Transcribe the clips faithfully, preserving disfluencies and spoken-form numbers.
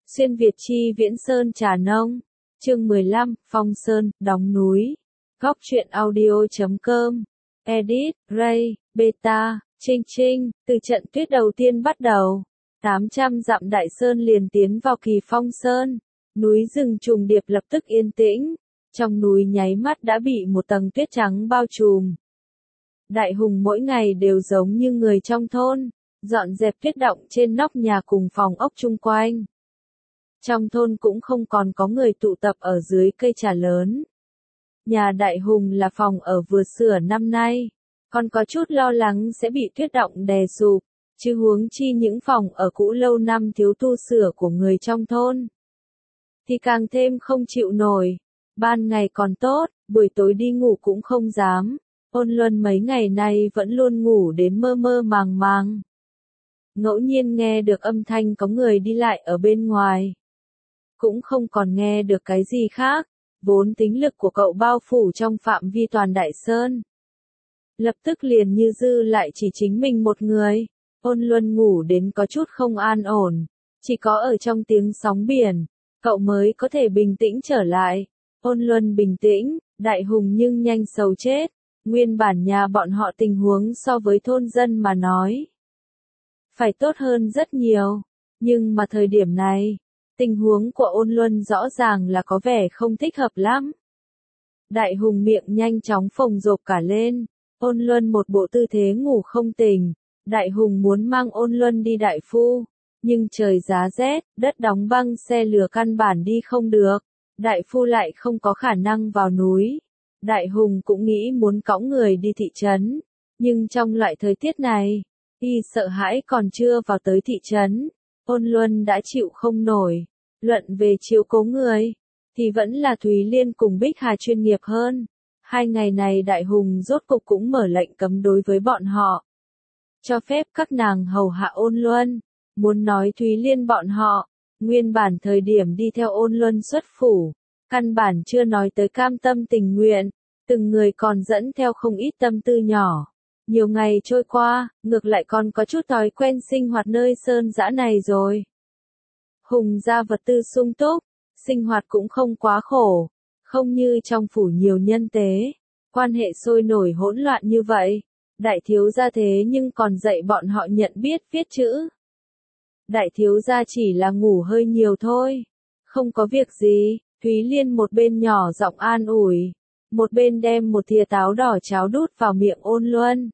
Xuyên Việt chi Viễn Sơn Trà Nông. Chương mười lăm, Phong Sơn, Đóng Núi. Góc truyện audio.com. Edit, Ray, Beta, Trinh Trinh. Từ trận tuyết đầu tiên bắt đầu, tám trăm dặm Đại Sơn liền tiến vào kỳ Phong Sơn. Núi rừng trùng điệp lập tức yên tĩnh. Trong núi nháy mắt đã bị một tầng tuyết trắng bao trùm. Đại Hùng mỗi ngày đều giống như người trong thôn, dọn dẹp tuyết động trên nóc nhà cùng phòng ốc chung quanh. Trong thôn cũng không còn có người tụ tập ở dưới cây trà lớn. Nhà Đại Hùng là phòng ở vừa sửa năm nay, còn có chút lo lắng sẽ bị tuyết động đè sụp, chứ huống chi những phòng ở cũ lâu năm thiếu tu sửa của người trong thôn thì càng thêm không chịu nổi. Ban ngày còn tốt, buổi tối đi ngủ cũng không dám. Ôn Luân mấy ngày nay vẫn luôn ngủ đến mơ mơ màng màng. Ngẫu nhiên nghe được âm thanh có người đi lại ở bên ngoài. Cũng không còn nghe được cái gì khác, vốn tính lực của cậu bao phủ trong phạm vi toàn Đại Sơn. Lập tức liền như dư lại chỉ chính mình một người. Ôn Luân ngủ đến có chút không an ổn, chỉ có ở trong tiếng sóng biển, cậu mới có thể bình tĩnh trở lại. Ôn Luân bình tĩnh, Đại Hùng nhưng nhanh sầu chết. Nguyên bản nhà bọn họ tình huống so với thôn dân mà nói phải tốt hơn rất nhiều, nhưng mà thời điểm này, tình huống của Ôn Luân rõ ràng là có vẻ không thích hợp lắm. Đại Hùng miệng nhanh chóng phồng rộp cả lên, Ôn Luân một bộ tư thế ngủ không tỉnh. Đại Hùng muốn mang Ôn Luân đi Đại Phu, nhưng trời giá rét, đất đóng băng, xe lửa căn bản đi không được. Đại Phu lại không có khả năng vào núi. Đại Hùng cũng nghĩ muốn cõng người đi thị trấn, nhưng trong loại thời tiết này, y sợ hãi còn chưa vào tới thị trấn, Ôn Luân đã chịu không nổi. Luận về chiếu cố người, thì vẫn là Thúy Liên cùng Bích Hà chuyên nghiệp hơn. Hai ngày này Đại Hùng rốt cục cũng mở lệnh cấm đối với bọn họ, cho phép các nàng hầu hạ Ôn Luân. Muốn nói Thúy Liên bọn họ, nguyên bản thời điểm đi theo Ôn Luân xuất phủ, căn bản chưa nói tới cam tâm tình nguyện, từng người còn dẫn theo không ít tâm tư nhỏ. Nhiều ngày trôi qua, ngược lại còn có chút thói quen sinh hoạt nơi sơn dã này rồi. Hùng gia vật tư sung túc, sinh hoạt cũng không quá khổ, không như trong phủ nhiều nhân tế, quan hệ sôi nổi hỗn loạn như vậy. Đại thiếu gia thế nhưng còn dạy bọn họ nhận biết viết chữ. Đại thiếu gia chỉ là ngủ hơi nhiều thôi, không có việc gì. Thúy Liên một bên nhỏ giọng an ủi, một bên đem một thìa táo đỏ cháo đút vào miệng Ôn Luân.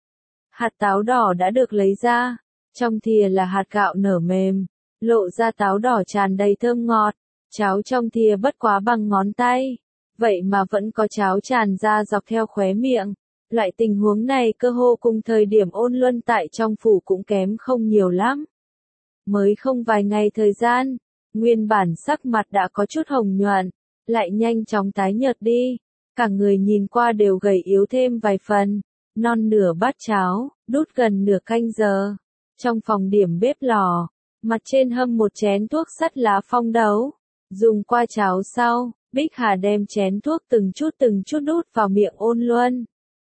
Hạt táo đỏ đã được lấy ra, trong thìa là hạt gạo nở mềm, lộ ra táo đỏ tràn đầy thơm ngọt. Cháo trong thìa bất quá bằng ngón tay, vậy mà vẫn có cháo tràn ra dọc theo khóe miệng. Loại tình huống này cơ hồ cùng thời điểm Ôn Luân tại trong phủ cũng kém không nhiều lắm. Mới không vài ngày thời gian, nguyên bản sắc mặt đã có chút hồng nhuận, lại nhanh chóng tái nhợt đi. Cả người nhìn qua đều gầy yếu thêm vài phần. Non nửa bát cháo, đút gần nửa canh giờ. Trong phòng điểm bếp lò, mặt trên hâm một chén thuốc sắt lá phong đấu. Dùng qua cháo sau, Bích Hà đem chén thuốc từng chút từng chút đút vào miệng Ôn Luân.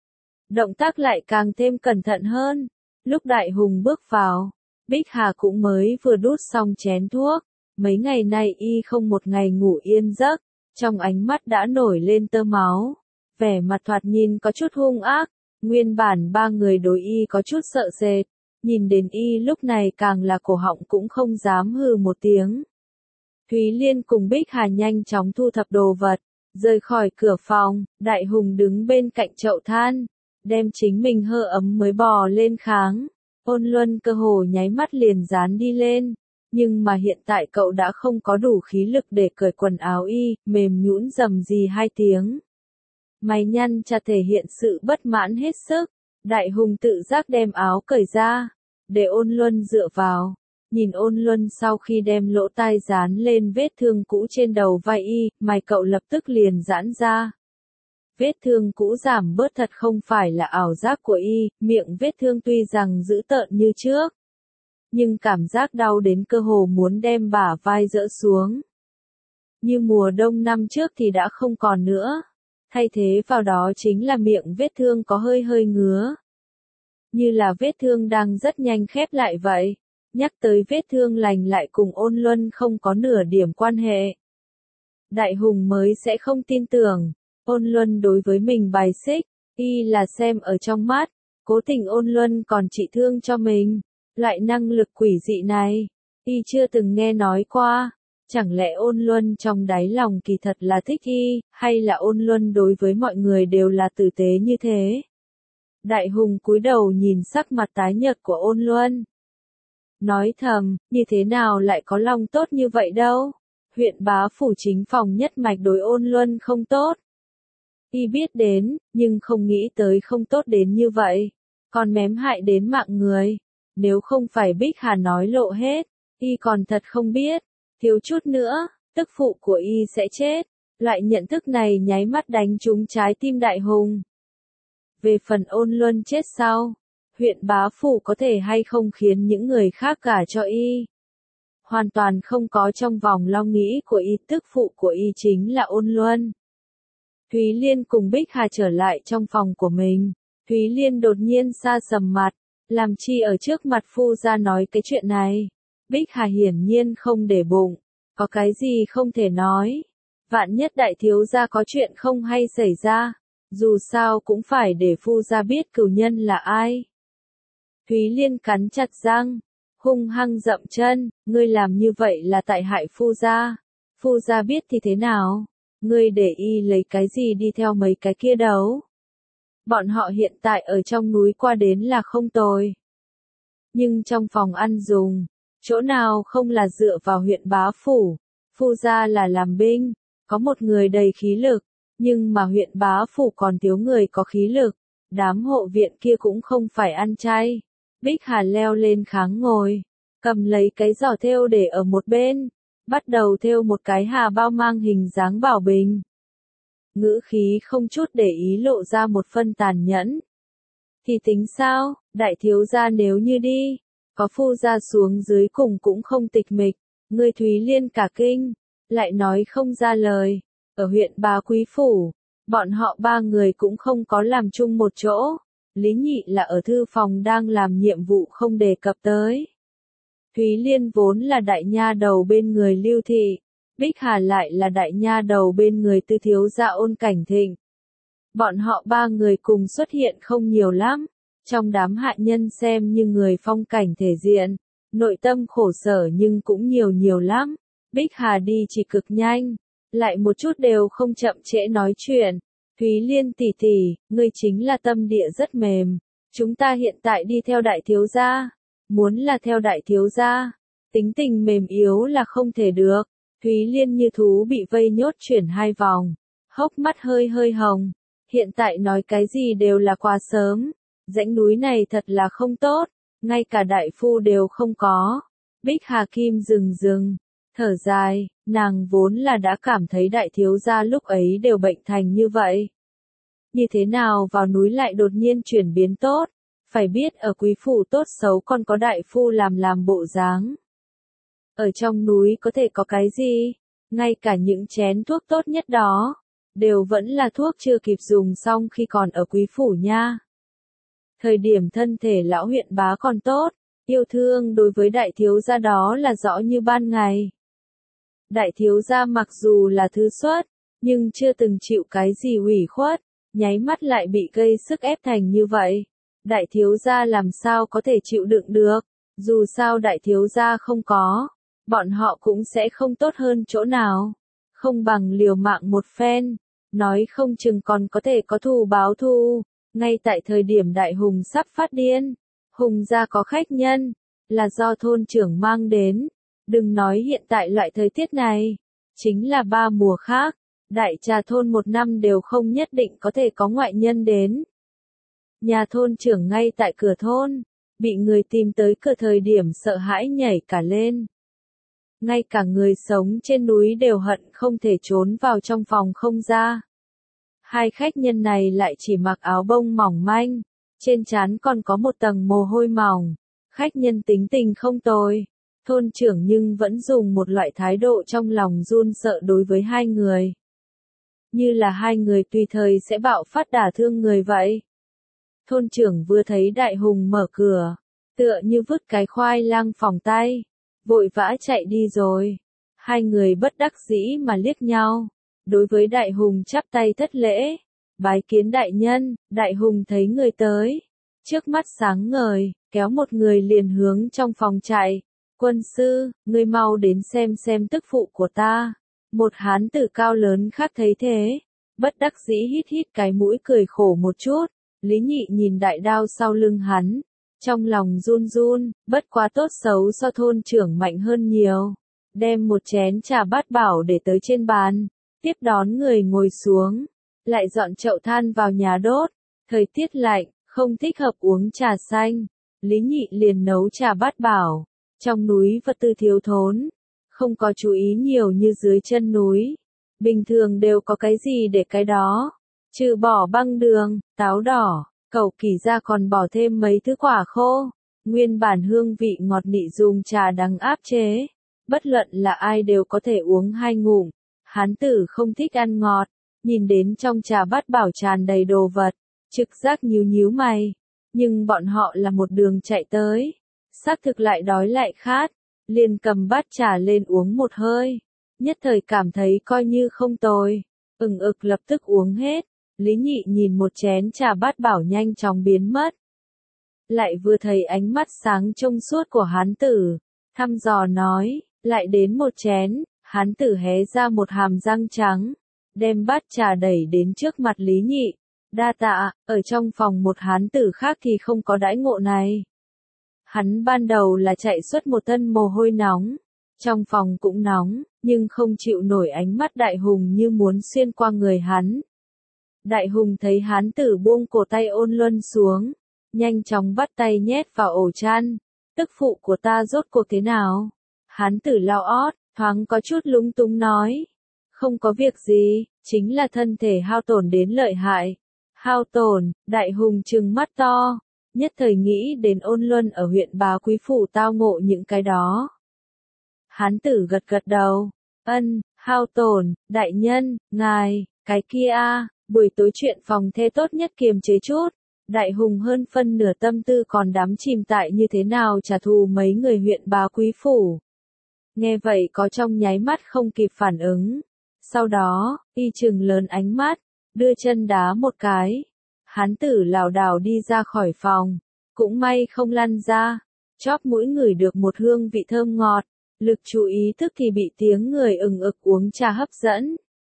Động tác lại càng thêm cẩn thận hơn. Lúc Đại Hùng bước vào, Bích Hà cũng mới vừa đút xong chén thuốc. Mấy ngày nay y không một ngày ngủ yên giấc, trong ánh mắt đã nổi lên tơ máu, vẻ mặt thoạt nhìn có chút hung ác. Nguyên bản ba người đối y có chút sợ sệt, nhìn đến y lúc này càng là cổ họng cũng không dám hừ một tiếng. Thúy Liên cùng Bích Hà nhanh chóng thu thập đồ vật, rời khỏi cửa phòng. Đại Hùng đứng bên cạnh chậu than, đem chính mình hơi ấm mới bò lên kháng. Ôn Luân cơ hồ nháy mắt liền dán đi lên, nhưng mà hiện tại cậu đã không có đủ khí lực để cởi quần áo y, mềm nhũn rầm rì hai tiếng. Mày nhăn chặt thể hiện sự bất mãn hết sức. Đại Hùng tự giác đem áo cởi ra, để Ôn Luân dựa vào. Nhìn Ôn Luân sau khi đem lỗ tai dán lên vết thương cũ trên đầu vai y, mày cậu lập tức liền giãn ra. Vết thương cũ giảm bớt thật không phải là ảo giác của y, miệng vết thương tuy rằng dữ tợn như trước, nhưng cảm giác đau đến cơ hồ muốn đem bả vai dỡ xuống. Như mùa đông năm trước thì đã không còn nữa, thay thế vào đó chính là miệng vết thương có hơi hơi ngứa. Như là vết thương đang rất nhanh khép lại vậy. nhắc tới vết thương lành lại cùng Ôn Luân không có nửa điểm quan hệ. Đại Hùng mới sẽ không tin tưởng, Ôn Luân đối với mình bài xích, y là xem ở trong mắt, cố tình Ôn Luân còn trị thương cho mình, loại năng lực quỷ dị này, y chưa từng nghe nói qua. Chẳng lẽ Ôn Luân trong đáy lòng kỳ thật là thích y, hay là Ôn Luân đối với mọi người đều là tử tế như thế? Đại Hùng cúi đầu nhìn sắc mặt tái nhợt của Ôn Luân. Nói thầm, như thế nào lại có lòng tốt như vậy đâu? Huyện bá phủ chính phòng nhất mạch đối Ôn Luân không tốt. Y biết đến, nhưng không nghĩ tới không tốt đến như vậy. Còn mém hại đến mạng người. Nếu không phải Bích Hà nói lộ hết, y còn thật không biết. Thiếu chút nữa, tức phụ của y sẽ chết. Loại nhận thức này nháy mắt đánh trúng trái tim Đại Hùng. Về phần Ôn Luân chết sau, huyện bá phủ có thể hay không khiến những người khác gả cho y. Hoàn toàn không có trong vòng lo nghĩ của y, tức phụ của y chính là Ôn Luân. Thúy Liên cùng Bích Hà trở lại trong phòng của mình. Thúy Liên đột nhiên xa sầm mặt, làm chi ở trước mặt phu gia nói cái chuyện này. Bích Hà hiển nhiên không để bụng, có cái gì không thể nói. Vạn nhất đại thiếu gia có chuyện không hay xảy ra, dù sao cũng phải để phu gia biết cửu nhân là ai. Thúy Liên cắn chặt răng, hung hăng dậm chân, ngươi làm như vậy là tại hại phu gia. Phu gia biết thì thế nào? Ngươi để y lấy cái gì đi theo mấy cái kia đấu? Bọn họ hiện tại ở trong núi qua đến là không tồi. Nhưng trong phòng ăn dùng, chỗ nào không là dựa vào huyện bá phủ, phu gia là làm binh, có một người đầy khí lực, nhưng mà huyện bá phủ còn thiếu người có khí lực, đám hộ viện kia cũng không phải ăn chay. Bích Hà leo lên kháng ngồi, cầm lấy cái giỏ thêu để ở một bên, bắt đầu thêu một cái hà bao mang hình dáng bảo bình. Ngữ khí không chút để ý lộ ra một phân tàn nhẫn. Thì tính sao, đại thiếu gia nếu như đi, có phu gia xuống dưới cùng cũng không tịch mịch, ngươi Thúy Liên cả kinh, lại nói không ra lời. Ở huyện Bá Quý Phủ, bọn họ ba người cũng không có làm chung một chỗ. Lý Nhị là ở thư phòng đang làm nhiệm vụ không đề cập tới. Thúy Liên vốn là đại nha đầu bên người Lưu Thị, Bích Hà lại là đại nha đầu bên người tư thiếu gia Ôn Cảnh Thịnh. Bọn họ ba người cùng xuất hiện không nhiều lắm, trong đám hạ nhân xem như người phong cảnh thể diện, nội tâm khổ sở nhưng cũng nhiều nhiều lắm. Bích Hà đi chỉ cực nhanh, lại một chút đều không chậm trễ nói chuyện. Thúy Liên tỷ tỷ, ngươi chính là tâm địa rất mềm, chúng ta hiện tại đi theo đại thiếu gia, muốn là theo đại thiếu gia, tính tình mềm yếu là không thể được. Thúy Liên như thú bị vây nhốt chuyển hai vòng, hốc mắt hơi hơi hồng, hiện tại nói cái gì đều là quá sớm, dãy núi này thật là không tốt, ngay cả đại phu đều không có. Bích Hà Kim dừng dừng, thở dài, nàng vốn là đã cảm thấy đại thiếu gia lúc ấy đều bệnh thành như vậy. Như thế nào vào núi lại đột nhiên chuyển biến tốt, phải biết ở quý phủ tốt xấu còn có đại phu làm làm bộ dáng. Ở trong núi có thể có cái gì, ngay cả những chén thuốc tốt nhất đó, đều vẫn là thuốc chưa kịp dùng xong khi còn ở quý phủ nha. Thời điểm thân thể lão huyện bá còn tốt, yêu thương đối với đại thiếu gia đó là rõ như ban ngày. Đại thiếu gia mặc dù là thứ xuất, nhưng chưa từng chịu cái gì ủy khuất, nháy mắt lại bị gây sức ép thành như vậy. Đại thiếu gia làm sao có thể chịu đựng được, dù sao đại thiếu gia không có, bọn họ cũng sẽ không tốt hơn chỗ nào. Không bằng liều mạng một phen, nói không chừng còn có thể có thù báo thù. Ngay tại thời điểm đại hùng sắp phát điên, hùng gia có khách nhân, là do thôn trưởng mang đến. Đừng nói hiện tại loại thời tiết này, chính là ba mùa khác, đại trà thôn một năm đều không nhất định có thể có ngoại nhân đến. Nhà thôn trưởng ngay tại cửa thôn, bị người tìm tới cửa thời điểm sợ hãi nhảy cả lên. Ngay cả người sống trên núi đều hận không thể trốn vào trong phòng không ra. Hai khách nhân này lại chỉ mặc áo bông mỏng manh, trên trán còn có một tầng mồ hôi mỏng. Khách nhân tính tình không tồi, thôn trưởng nhưng vẫn dùng một loại thái độ trong lòng run sợ đối với hai người. Như là hai người tùy thời sẽ bạo phát đả thương người vậy. Thôn trưởng vừa thấy đại hùng mở cửa, tựa như vứt cái khoai lang phỏng tay, vội vã chạy đi rồi. Hai người bất đắc dĩ mà liếc nhau, đối với Đại Hùng chắp tay thất lễ, bái kiến đại nhân. Đại Hùng thấy người tới, trước mắt sáng ngời, kéo một người liền hướng trong phòng chạy. Quân sư, ngươi mau đến xem xem tức phụ của ta. Một hán tử cao lớn khác thấy thế, bất đắc dĩ hít hít cái mũi cười khổ một chút. Lý Nhị nhìn đại đao sau lưng hắn, trong lòng run run, bất quá tốt xấu so thôn trưởng mạnh hơn nhiều. Đem một chén trà bát bảo để tới trên bàn, tiếp đón người ngồi xuống, lại dọn chậu than vào nhà đốt. Thời tiết lạnh, không thích hợp uống trà xanh. Lý Nhị liền nấu trà bát bảo. Trong núi vật tư thiếu thốn, không có chú ý nhiều như dưới chân núi. Bình thường đều có cái gì để cái đó, trừ bỏ băng đường, táo đỏ, cẩu kỳ ra còn bỏ thêm mấy thứ quả khô. Nguyên bản hương vị ngọt nị dùng trà đắng áp chế, bất luận là ai đều có thể uống hai ngụm. Hán tử không thích ăn ngọt, nhìn đến trong trà bát bảo tràn đầy đồ vật, trực giác nhíu nhíu mày. Nhưng bọn họ là một đường chạy tới, xác thực lại đói lại khát, liền cầm bát trà lên uống một hơi, nhất thời cảm thấy coi như không tồi, ừng ực lập tức uống hết. Lý Nhị nhìn một chén trà bát bảo nhanh chóng biến mất, lại vừa thấy ánh mắt sáng trong suốt của hán tử, thăm dò nói, lại đến một chén. Hán tử hé ra một hàm răng trắng, đem bát trà đẩy đến trước mặt Lý Nhị. Đa tạ, ở trong phòng một hán tử khác thì không có đãi ngộ này. Hắn ban đầu là chạy xuất một thân mồ hôi nóng, trong phòng cũng nóng, nhưng không chịu nổi ánh mắt Đại Hùng như muốn xuyên qua người hắn. Đại Hùng thấy hán tử buông cổ tay Ôn Luân xuống, nhanh chóng bắt tay nhét vào ổ chăn. Tức phụ của ta rốt cuộc thế nào? Hán tử lao ót, thoáng có chút lúng túng nói. Không có việc gì, chính là thân thể hao tổn đến lợi hại. Hao tổn, Đại Hùng trừng mắt to, nhất thời nghĩ đến Ôn Luân ở huyện Bá Quý Phủ tao ngộ những cái đó. Hán tử gật gật đầu, ân, hao tổn, đại nhân, ngài, cái kia a, buổi tối chuyện phòng thê tốt nhất kiềm chế chút. Đại Hùng hơn phân nửa tâm tư còn đắm chìm tại như thế nào trả thù mấy người huyện Bá Quý Phủ. Nghe vậy có trong nháy mắt không kịp phản ứng. Sau đó, y chừng lớn ánh mắt, đưa chân đá một cái. Hán tử lảo đảo đi ra khỏi phòng, cũng may không lăn ra. Chóp mũi ngửi được một hương vị thơm ngọt, lực chú ý thức thì bị tiếng người ừng ực uống trà hấp dẫn.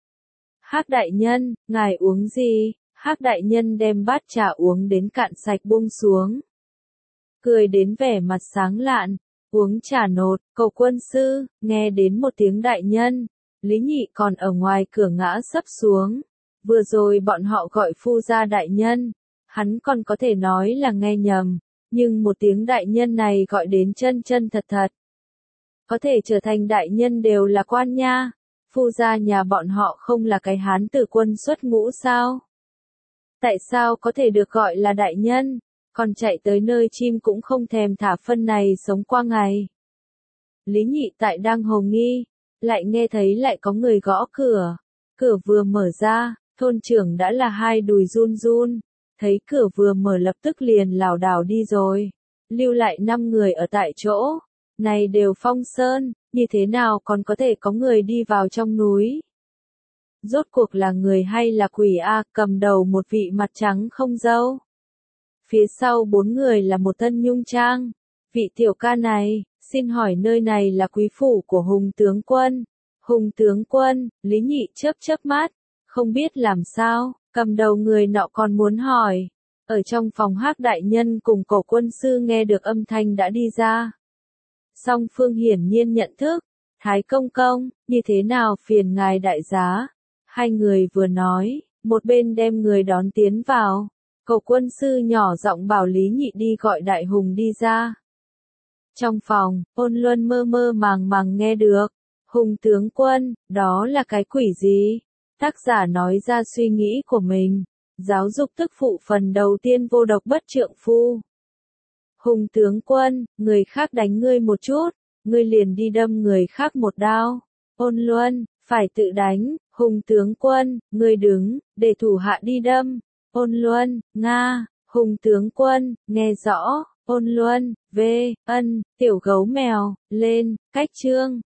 Hắc đại nhân, ngài uống gì? Hắc đại nhân đem bát trà uống đến cạn sạch buông xuống, cười đến vẻ mặt sáng lạn. Uống trà nột, cầu quân sư. Nghe đến một tiếng đại nhân, Lý Nhị còn ở ngoài cửa ngã sấp xuống. Vừa rồi bọn họ gọi phu gia đại nhân, hắn còn có thể nói là nghe nhầm, nhưng một tiếng đại nhân này gọi đến chân chân thật thật. Có thể trở thành đại nhân đều là quan nha. Phu gia nhà bọn họ không là cái hán tử quân xuất ngũ sao? Tại sao có thể được gọi là đại nhân? Còn chạy tới nơi chim cũng không thèm thả phân này sống qua ngày. Lý Nhị tại đang hồ nghi, lại nghe thấy lại có người gõ cửa. Cửa vừa mở ra, thôn trưởng đã là hai đùi run run, thấy cửa vừa mở lập tức liền lảo đảo đi rồi, lưu lại năm người ở tại chỗ. Này đều Phong Sơn, như thế nào còn có thể có người đi vào trong núi? Rốt cuộc là người hay là quỷ a? Cầm đầu một vị mặt trắng không râu. Phía sau bốn người là một thân nhung trang. Vị tiểu ca này, xin hỏi nơi này là quý phủ của Hùng tướng quân. Hùng tướng quân, Lý Nhị chớp chớp mắt, không biết làm sao, cầm đầu người nọ còn muốn hỏi. Ở trong phòng Hắc đại nhân cùng Cổ quân sư nghe được âm thanh đã đi ra. Song phương hiển nhiên nhận thức, Thái công công, như thế nào phiền ngài đại giá. Hai người vừa nói, một bên đem người đón tiến vào. Cổ quân sư nhỏ giọng bảo Lý Nhị đi gọi Đại Hùng đi ra. Trong phòng, Ôn Luân mơ mơ màng màng nghe được. Hùng tướng quân, đó là cái quỷ gì? Tác giả nói ra suy nghĩ của mình. Giáo dục tức phụ phần đầu tiên vô độc bất trượng phu. Hùng tướng quân, người khác đánh ngươi một chút, ngươi liền đi đâm người khác một đao. Ôn Luân, phải tự đánh. Hùng tướng quân, ngươi đứng, để thủ hạ đi đâm. Ôn Luân, Nga. Hùng tướng quân, nghe rõ. Ôn Luân, V, Ân, tiểu gấu mèo, lên, cách chương.